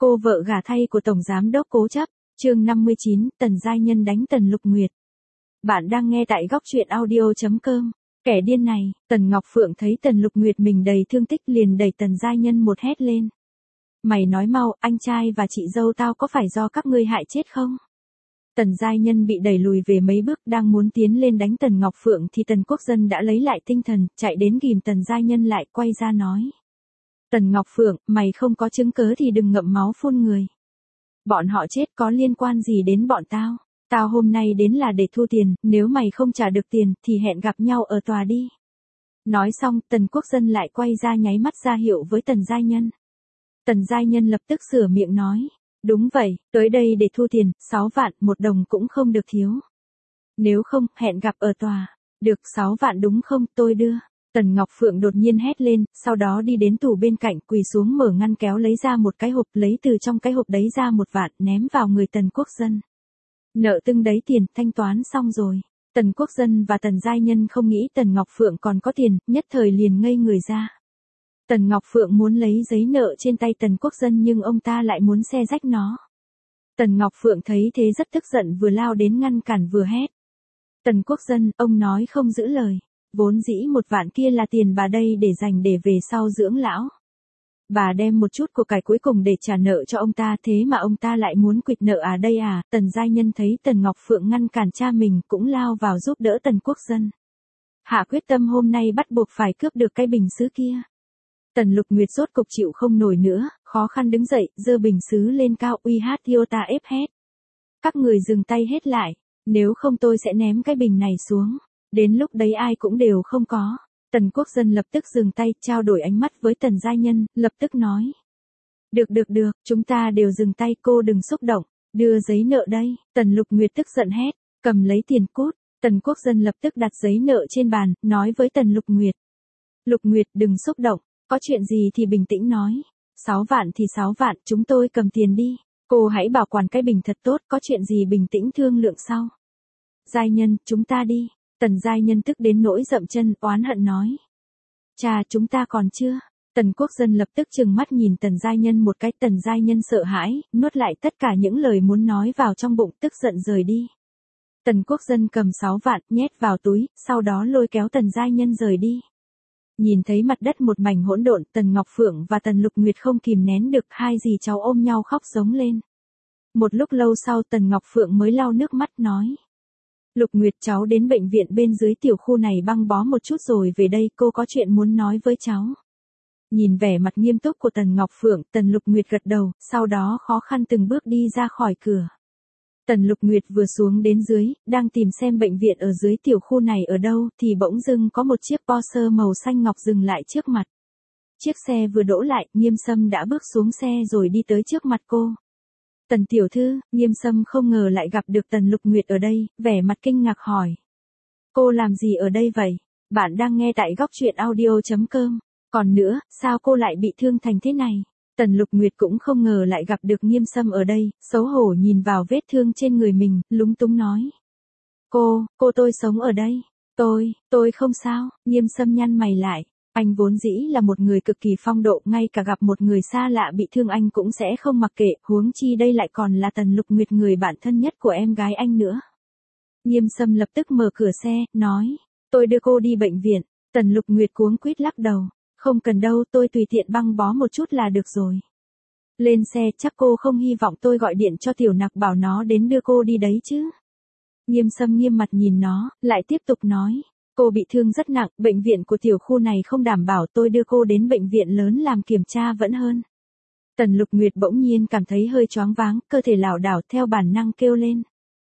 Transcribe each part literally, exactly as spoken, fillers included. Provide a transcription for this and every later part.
Cô vợ gả thay của Tổng Giám đốc Cố Chấp, chương năm mươi chín, Tần Giai Nhân đánh Tần Lục Nguyệt. Bạn đang nghe tại góc truyện audio.com. Kẻ điên này, Tần Ngọc Phượng thấy Tần Lục Nguyệt mình đầy thương tích liền đẩy Tần Giai Nhân một hét lên. Mày nói mau, anh trai và chị dâu tao có phải do các ngươi hại chết không? Tần Giai Nhân bị đẩy lùi về mấy bước đang muốn tiến lên đánh Tần Ngọc Phượng thì Tần Quốc Dân đã lấy lại tinh thần, chạy đến ghìm Tần Giai Nhân lại quay ra nói. Tần Ngọc Phượng, mày không có chứng cớ thì đừng ngậm máu phun người. Bọn họ chết có liên quan gì đến bọn tao? Tao hôm nay đến là để thu tiền, nếu mày không trả được tiền thì hẹn gặp nhau ở tòa đi. Nói xong, Tần Quốc Dân lại quay ra nháy mắt ra hiệu với Tần Giai Nhân. Tần Giai Nhân lập tức sửa miệng nói. Đúng vậy, tới đây để thu tiền, sáu vạn, một đồng cũng không được thiếu. Nếu không, hẹn gặp ở tòa. Được sáu vạn đúng không, tôi đưa. Tần Ngọc Phượng đột nhiên hét lên, sau đó đi đến tủ bên cạnh quỳ xuống mở ngăn kéo lấy ra một cái hộp, lấy từ trong cái hộp đấy ra một vạn ném vào người Tần Quốc Dân. Nợ từng đấy tiền, thanh toán xong rồi. Tần Quốc Dân và Tần Giai Nhân không nghĩ Tần Ngọc Phượng còn có tiền, nhất thời liền ngây người ra. Tần Ngọc Phượng muốn lấy giấy nợ trên tay Tần Quốc Dân nhưng ông ta lại muốn xé rách nó. Tần Ngọc Phượng thấy thế rất tức giận vừa lao đến ngăn cản vừa hét. Tần Quốc Dân, ông nói không giữ lời. Vốn dĩ một vạn kia là tiền bà đây để dành để về sau dưỡng lão. Bà đem một chút của cải cuối cùng để trả nợ cho ông ta, thế mà ông ta lại muốn quỵt nợ à đây à. Tần Giai Nhân thấy Tần Ngọc Phượng ngăn cản cha mình cũng lao vào giúp đỡ Tần Quốc Dân. Hạ quyết tâm hôm nay bắt buộc phải cướp được cái bình sứ kia. Tần Lục Nguyệt rốt cục chịu không nổi nữa, khó khăn đứng dậy, giơ bình sứ lên cao uy hát Iota ép hét. Các người dừng tay hết lại, nếu không tôi sẽ ném cái bình này xuống. Đến lúc đấy ai cũng đều không có. Tần Quốc Dân lập tức dừng tay, trao đổi ánh mắt với Tần Giai Nhân, lập tức nói. Được được được, chúng ta đều dừng tay, cô đừng xúc động, đưa giấy nợ đây. Tần Lục Nguyệt tức giận hét, cầm lấy tiền cút. Tần Quốc Dân lập tức đặt giấy nợ trên bàn, nói với Tần Lục Nguyệt. Lục Nguyệt đừng xúc động, có chuyện gì thì bình tĩnh nói. Sáu vạn thì sáu vạn, chúng tôi cầm tiền đi. Cô hãy bảo quản cái bình thật tốt, có chuyện gì bình tĩnh thương lượng sau. Giai Nhân, chúng ta đi. Tần Giai Nhân tức đến nỗi dậm chân, oán hận nói. Cha, chúng ta còn chưa. Tần Quốc Dân lập tức trừng mắt nhìn Tần Giai Nhân một cái. Tần Giai Nhân sợ hãi, nuốt lại tất cả những lời muốn nói vào trong bụng, tức giận rời đi. Tần Quốc Dân cầm sáu vạn, nhét vào túi, sau đó lôi kéo Tần Giai Nhân rời đi. Nhìn thấy mặt đất một mảnh hỗn độn, Tần Ngọc Phượng và Tần Lục Nguyệt không kìm nén được, hai dì cháu ôm nhau khóc giống lên. Một lúc lâu sau Tần Ngọc Phượng mới lau nước mắt nói. Lục Nguyệt, cháu đến bệnh viện bên dưới tiểu khu này băng bó một chút rồi về đây, cô có chuyện muốn nói với cháu. Nhìn vẻ mặt nghiêm túc của Tần Ngọc Phượng, Tần Lục Nguyệt gật đầu, sau đó khó khăn từng bước đi ra khỏi cửa. Tần Lục Nguyệt vừa xuống đến dưới, đang tìm xem bệnh viện ở dưới tiểu khu này ở đâu, thì bỗng dưng có một chiếc Porsche màu xanh ngọc dừng lại trước mặt. Chiếc xe vừa đỗ lại, Nghiêm Sâm đã bước xuống xe rồi đi tới trước mặt cô. Tần tiểu thư, Nghiêm Sâm không ngờ lại gặp được Tần Lục Nguyệt ở đây, vẻ mặt kinh ngạc hỏi. Cô làm gì ở đây vậy? Bạn đang nghe tại góc truyện audio.com. Còn nữa, sao cô lại bị thương thành thế này? Tần Lục Nguyệt cũng không ngờ lại gặp được Nghiêm Sâm ở đây, xấu hổ nhìn vào vết thương trên người mình, lúng túng nói. Cô, cô tôi sống ở đây. Tôi, tôi không sao. Nghiêm Sâm nhăn mày lại. Anh vốn dĩ là một người cực kỳ phong độ, ngay cả gặp một người xa lạ bị thương anh cũng sẽ không mặc kệ, huống chi đây lại còn là Tần Lục Nguyệt, người bạn thân nhất của em gái anh nữa. Nghiêm Sâm lập tức mở cửa xe, nói, tôi đưa cô đi bệnh viện. Tần Lục Nguyệt cuống quýt lắc đầu, không cần đâu, tôi tùy tiện băng bó một chút là được rồi. Lên xe, chắc cô không hy vọng tôi gọi điện cho Tiểu Nặc bảo nó đến đưa cô đi đấy chứ. Nghiêm Sâm nghiêm mặt nhìn nó, lại tiếp tục nói. Cô bị thương rất nặng, bệnh viện của tiểu khu này không đảm bảo, tôi đưa cô đến bệnh viện lớn làm kiểm tra vẫn hơn. Tần Lục Nguyệt bỗng nhiên cảm thấy hơi choáng váng, cơ thể lảo đảo theo bản năng kêu lên.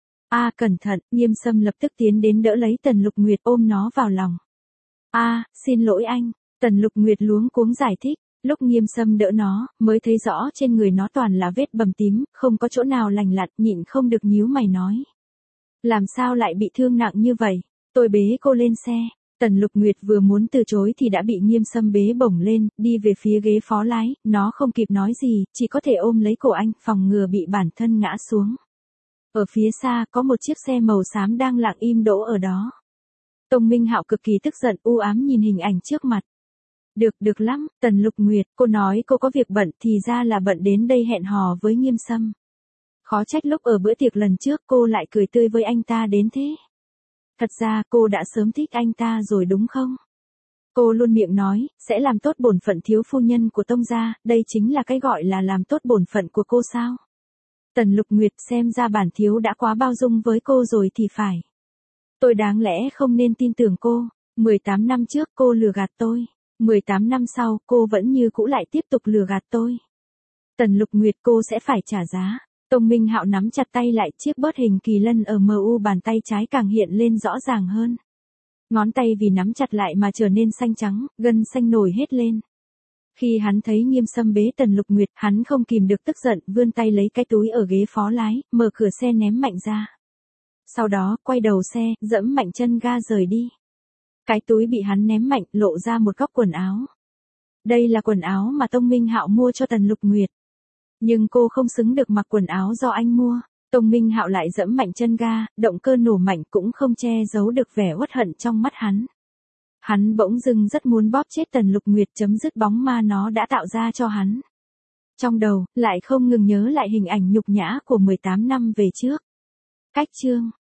A cẩn thận, Nghiêm Sâm lập tức tiến đến đỡ lấy Tần Lục Nguyệt, ôm nó vào lòng. A, xin lỗi anh. Tần Lục Nguyệt luống cuống giải thích, lúc Nghiêm Sâm đỡ nó, mới thấy rõ trên người nó toàn là vết bầm tím, không có chỗ nào lành lặn, nhịn không được nhíu mày nói. Làm sao lại bị thương nặng như vậy? Tôi bế cô lên xe. Tần Lục Nguyệt vừa muốn từ chối thì đã bị Nghiêm Sâm bế bổng lên, đi về phía ghế phó lái, nó không kịp nói gì, chỉ có thể ôm lấy cổ anh, phòng ngừa bị bản thân ngã xuống. Ở phía xa có một chiếc xe màu xám đang lặng im đỗ ở đó. Tông Minh Hạo cực kỳ tức giận, u ám nhìn hình ảnh trước mặt. Được, được lắm, Tần Lục Nguyệt, cô nói cô có việc bận thì ra là bận đến đây hẹn hò với Nghiêm Sâm. Khó trách lúc ở bữa tiệc lần trước cô lại cười tươi với anh ta đến thế. Thật ra cô đã sớm thích anh ta rồi đúng không? Cô luôn miệng nói, sẽ làm tốt bổn phận thiếu phu nhân của Tông gia, đây chính là cái gọi là làm tốt bổn phận của cô sao? Tần Lục Nguyệt xem ra bản thiếu đã quá bao dung với cô rồi thì phải. Tôi đáng lẽ không nên tin tưởng cô, mười tám năm trước cô lừa gạt tôi, mười tám năm sau cô vẫn như cũ lại tiếp tục lừa gạt tôi. Tần Lục Nguyệt cô sẽ phải trả giá. Tông Minh Hạo nắm chặt tay lại, chiếc bớt hình kỳ lân ở mờ u bàn tay trái càng hiện lên rõ ràng hơn. Ngón tay vì nắm chặt lại mà trở nên xanh trắng, gân xanh nổi hết lên. Khi hắn thấy Nghiêm Sâm bế Tần Lục Nguyệt, hắn không kìm được tức giận, vươn tay lấy cái túi ở ghế phó lái, mở cửa xe ném mạnh ra. Sau đó, quay đầu xe, dẫm mạnh chân ga rời đi. Cái túi bị hắn ném mạnh, lộ ra một góc quần áo. Đây là quần áo mà Tông Minh Hạo mua cho Tần Lục Nguyệt. Nhưng cô không xứng được mặc quần áo do anh mua. Tông Minh Hạo lại dẫm mạnh chân ga, động cơ nổ mạnh cũng không che giấu được vẻ uất hận trong mắt hắn. Hắn bỗng dưng rất muốn bóp chết Tần Lục Nguyệt, chấm dứt bóng ma nó đã tạo ra cho hắn. Trong đầu, lại không ngừng nhớ lại hình ảnh nhục nhã của mười tám năm về trước. Cách chương